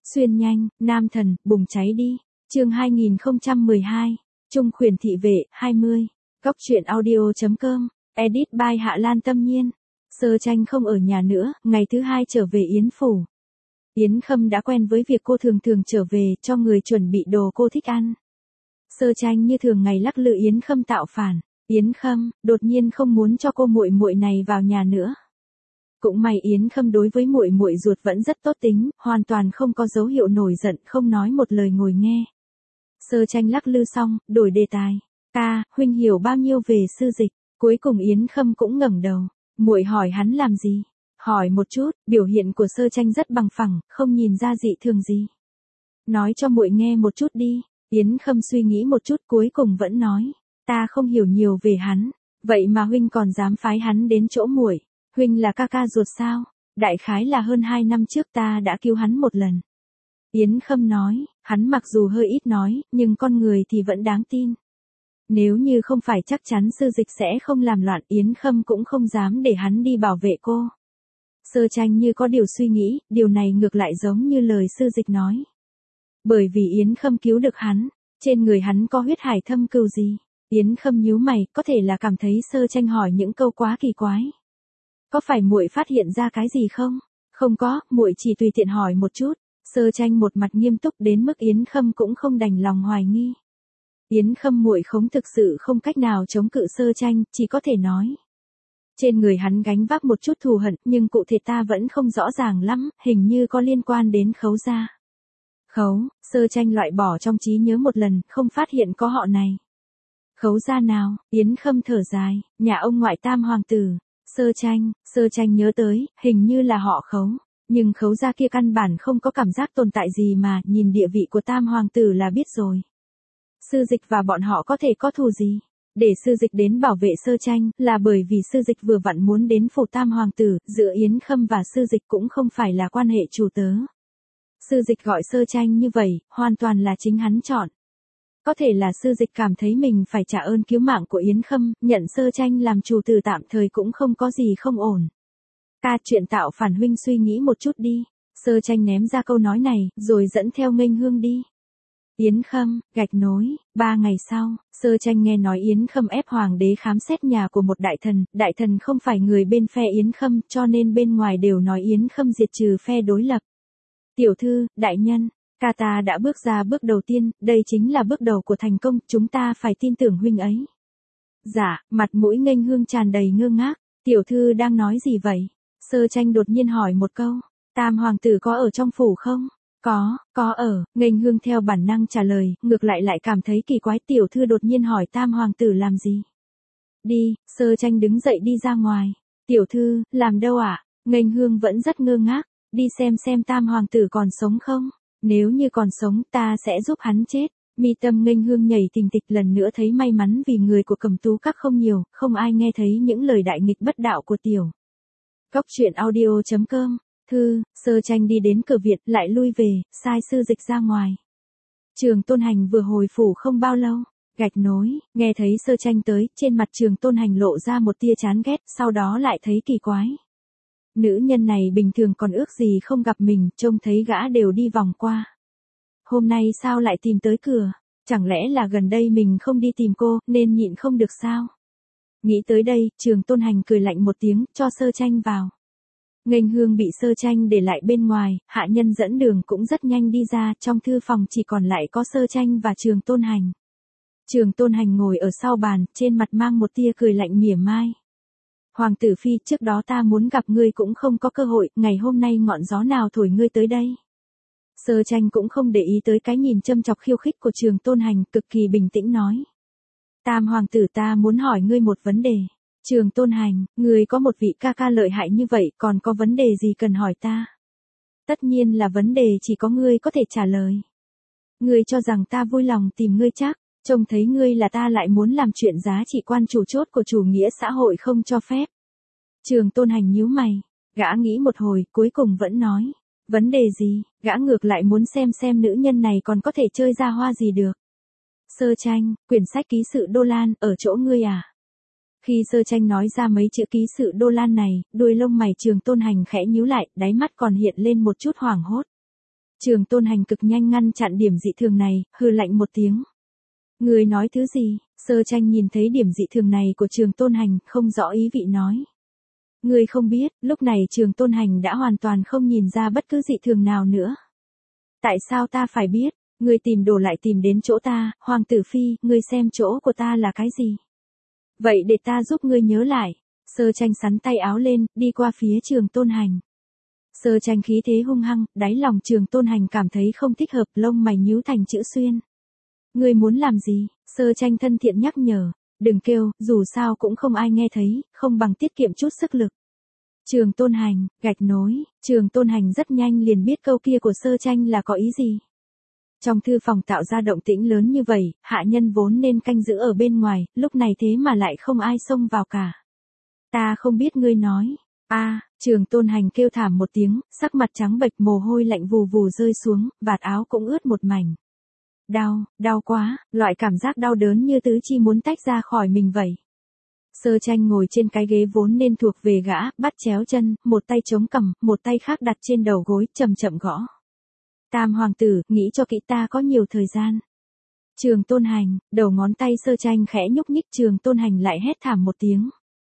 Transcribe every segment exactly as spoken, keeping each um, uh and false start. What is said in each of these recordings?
Xuyên nhanh, nam thần, bùng cháy đi. Chương hai nghìn không trăm mười hai. Trung khuyển thị vệ, hai mươi. Góc truyện audio chấm com. Edit by Hạ Lan Tâm Nhiên. Sơ Tranh không ở nhà nữa, ngày thứ hai trở về Yến phủ. Yến Khâm đã quen với việc cô thường thường trở về cho người chuẩn bị đồ cô thích ăn. Sơ Tranh như thường ngày lắc lư Yến Khâm tạo phản. Yến Khâm đột nhiên không muốn cho cô muội muội này vào nhà nữa. Cũng may Yến Khâm đối với muội muội ruột vẫn rất tốt tính, hoàn toàn không có dấu hiệu nổi giận, không nói một lời ngồi nghe. Sơ Tranh lắc lư xong, đổi đề tài. "Ca, huynh hiểu bao nhiêu về sư dịch?" Cuối cùng Yến Khâm cũng ngẩng đầu. Muội hỏi hắn làm gì? Hỏi một chút, biểu hiện của Sơ Tranh rất bằng phẳng, không nhìn ra dị thường gì. Nói cho muội nghe một chút đi. Yến Khâm suy nghĩ một chút cuối cùng vẫn nói. Ta không hiểu nhiều về hắn. Vậy mà huynh còn dám phái hắn đến chỗ muội. Huynh là ca ca ruột sao? Đại khái là hơn hai năm trước ta đã cứu hắn một lần. Yến Khâm nói, hắn mặc dù hơi ít nói, nhưng con người thì vẫn đáng tin. Nếu như không phải chắc chắn sư dịch sẽ không làm loạn, Yến Khâm cũng không dám để hắn đi bảo vệ cô. Sơ Tranh như có điều suy nghĩ, điều này ngược lại giống như lời sư dịch nói. Bởi vì Yến Khâm cứu được hắn, trên người hắn có huyết hải thâm cừu gì? Yến Khâm nhíu mày, có thể là cảm thấy Sơ Tranh hỏi những câu quá kỳ quái. Có phải muội phát hiện ra cái gì không? Không có, muội chỉ tùy tiện hỏi một chút. Sơ Tranh một mặt nghiêm túc đến mức Yến Khâm cũng không đành lòng hoài nghi. Yến Khâm muội khống thực sự không cách nào chống cự Sơ Tranh, chỉ có thể nói. Trên người hắn gánh vác một chút thù hận, nhưng cụ thể ta vẫn không rõ ràng lắm, hình như có liên quan đến Khấu gia. Khấu, Sơ Tranh loại bỏ trong trí nhớ một lần, không phát hiện có họ này. Khấu gia nào? Yến Khâm thở dài, nhà ông ngoại Tam hoàng tử. Sơ Tranh, Sơ Tranh nhớ tới, hình như là họ Khấu. Nhưng Khấu gia kia căn bản không có cảm giác tồn tại gì mà, nhìn địa vị của Tam hoàng tử là biết rồi. Sư dịch và bọn họ có thể có thù gì? Để sư dịch đến bảo vệ Sơ Tranh, là bởi vì sư dịch vừa vặn muốn đến phủ Tam hoàng tử, giữa Yến Khâm và sư dịch cũng không phải là quan hệ chủ tớ. Sư dịch gọi Sơ Tranh như vậy, hoàn toàn là chính hắn chọn. Có thể là sư dịch cảm thấy mình phải trả ơn cứu mạng của Yến Khâm, nhận Sơ Tranh làm chủ tử tạm thời cũng không có gì không ổn. Ca, chuyện tạo phản huynh suy nghĩ một chút đi. Sơ Tranh ném ra câu nói này, rồi dẫn theo Nghênh Hương đi. Yến Khâm, gạch nối, ba ngày sau, Sơ Tranh nghe nói Yến Khâm ép hoàng đế khám xét nhà của một đại thần, đại thần không phải người bên phe Yến Khâm, cho nên bên ngoài đều nói Yến Khâm diệt trừ phe đối lập. Tiểu thư, đại nhân, ca ta đã bước ra bước đầu tiên, đây chính là bước đầu của thành công, chúng ta phải tin tưởng huynh ấy. Dạ, mặt mũi Nghênh Hương tràn đầy ngơ ngác, tiểu thư đang nói gì vậy? Sơ Tranh đột nhiên hỏi một câu, Tam hoàng tử có ở trong phủ không? Có, có ở, Nghênh Hương theo bản năng trả lời, ngược lại lại cảm thấy kỳ quái, tiểu thư đột nhiên hỏi Tam hoàng tử làm gì? Đi, Sơ Tranh đứng dậy đi ra ngoài. Tiểu thư, làm đâu ạ? À? Nghênh Hương vẫn rất ngơ ngác, đi xem xem Tam hoàng tử còn sống không? Nếu như còn sống ta sẽ giúp hắn chết. Mi tâm Nghênh Hương nhảy thình thịch, lần nữa thấy may mắn vì người của Cẩm Tú các không nhiều, không ai nghe thấy những lời đại nghịch bất đạo của tiểu. Góc truyện audio chấm com. Thư, Sơ Tranh đi đến cửa viện, lại lui về, sai sư dịch ra ngoài. Trường Tôn Hành vừa hồi phủ không bao lâu, gạch nối, nghe thấy Sơ Tranh tới, trên mặt Trường Tôn Hành lộ ra một tia chán ghét, sau đó lại thấy kỳ quái. Nữ nhân này bình thường còn ước gì không gặp mình, trông thấy gã đều đi vòng qua. Hôm nay sao lại tìm tới cửa? Chẳng lẽ là gần đây mình không đi tìm cô, nên nhịn không được sao? Nghĩ tới đây, Trường Tôn Hành cười lạnh một tiếng, cho Sơ Tranh vào. Nghênh Hương bị Sơ Tranh để lại bên ngoài, hạ nhân dẫn đường cũng rất nhanh đi ra, trong thư phòng chỉ còn lại có Sơ Tranh và Trường Tôn Hành. Trường Tôn Hành ngồi ở sau bàn, trên mặt mang một tia cười lạnh mỉa mai. Hoàng tử phi, trước đó ta muốn gặp ngươi cũng không có cơ hội, ngày hôm nay ngọn gió nào thổi ngươi tới đây? Sơ Tranh cũng không để ý tới cái nhìn châm chọc khiêu khích của Trường Tôn Hành, cực kỳ bình tĩnh nói. Tam hoàng tử, ta muốn hỏi ngươi một vấn đề. Trường Tôn Hành, ngươi có một vị ca ca lợi hại như vậy, còn có vấn đề gì cần hỏi ta? Tất nhiên là vấn đề chỉ có ngươi có thể trả lời. Ngươi cho rằng ta vui lòng tìm ngươi chắc, trông thấy ngươi là ta lại muốn làm chuyện giá trị quan chủ chốt của chủ nghĩa xã hội không cho phép. Trường Tôn Hành nhíu mày, gã nghĩ một hồi, cuối cùng vẫn nói. Vấn đề gì? Gã ngược lại muốn xem xem nữ nhân này còn có thể chơi ra hoa gì được. Sơ Tranh, quyển sách ký sự Đô Lan, ở chỗ ngươi à? Khi Sơ Tranh nói ra mấy chữ ký sự Đô Lan này, đuôi lông mày Trường Tôn Hành khẽ nhíu lại, đáy mắt còn hiện lên một chút hoảng hốt. Trường Tôn Hành cực nhanh ngăn chặn điểm dị thường này, hừ lạnh một tiếng. Người nói thứ gì? Sơ Tranh nhìn thấy điểm dị thường này của Trường Tôn Hành, không rõ ý vị nói. Người không biết, lúc này Trường Tôn Hành đã hoàn toàn không nhìn ra bất cứ dị thường nào nữa. Tại sao ta phải biết? Người tìm đồ lại tìm đến chỗ ta, Hoàng tử Phi, ngươi xem chỗ của ta là cái gì? Vậy để ta giúp ngươi nhớ lại. Sơ Tranh sắn tay áo lên, đi qua phía Trường Tôn Hành. Sơ Tranh khí thế hung hăng, đáy lòng Trường Tôn Hành cảm thấy không thích hợp, lông mày nhíu thành chữ xuyên. Ngươi muốn làm gì? Sơ Tranh thân thiện nhắc nhở. Đừng kêu, dù sao cũng không ai nghe thấy, không bằng tiết kiệm chút sức lực. Trường Tôn Hành, gạch nối, Trường Tôn Hành rất nhanh liền biết câu kia của Sơ Tranh là có ý gì. Trong thư phòng tạo ra động tĩnh lớn như vậy, hạ nhân vốn nên canh giữ ở bên ngoài, lúc này thế mà lại không ai xông vào cả. Ta không biết ngươi nói. A, à, Trường Tôn Hành kêu thảm một tiếng, sắc mặt trắng bệch, mồ hôi lạnh vù vù rơi xuống, vạt áo cũng ướt một mảnh. Đau, đau quá, loại cảm giác đau đớn như tứ chi muốn tách ra khỏi mình vậy. Sơ Tranh ngồi trên cái ghế vốn nên thuộc về gã, bắt chéo chân, một tay chống cằm, một tay khác đặt trên đầu gối, chậm chậm gõ. Tam hoàng tử, nghĩ cho kỹ, ta có nhiều thời gian. Trường Tôn Hành, đầu ngón tay Sơ Tranh khẽ nhúc nhích, Trường Tôn Hành lại hét thảm một tiếng.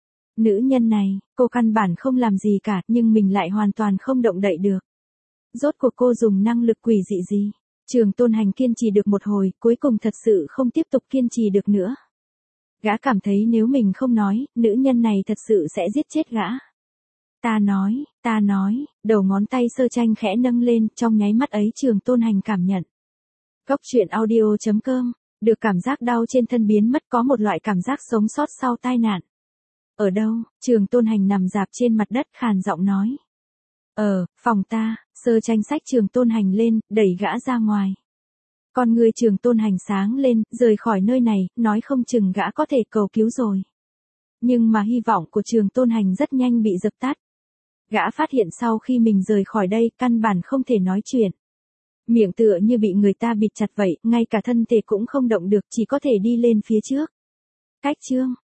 Nữ nhân này, cô căn bản không làm gì cả, nhưng mình lại hoàn toàn không động đậy được. Rốt cuộc cô dùng năng lực quỷ dị gì? Trường Tôn Hành kiên trì được một hồi, cuối cùng thật sự không tiếp tục kiên trì được nữa. Gã cảm thấy nếu mình không nói, nữ nhân này thật sự sẽ giết chết gã. Ta nói, ta nói, đầu ngón tay Sơ Tranh khẽ nâng lên, trong nháy mắt ấy Trường Tôn Hành cảm nhận. Góc truyện audio chấm com, được cảm giác đau trên thân biến mất, có một loại cảm giác sống sót sau tai nạn. Ở đâu? Trường Tôn Hành nằm rạp trên mặt đất, khàn giọng nói. Ờ, phòng ta. Sơ Tranh xách Trường Tôn Hành lên, đẩy gã ra ngoài. Con người Trường Tôn Hành sáng lên, rời khỏi nơi này, nói không chừng gã có thể cầu cứu rồi. Nhưng mà hy vọng của Trường Tôn Hành rất nhanh bị dập tắt. Gã phát hiện sau khi mình rời khỏi đây, căn bản không thể nói chuyện. Miệng tựa như bị người ta bịt chặt vậy, ngay cả thân thể cũng không động được, chỉ có thể đi lên phía trước. Cách chương.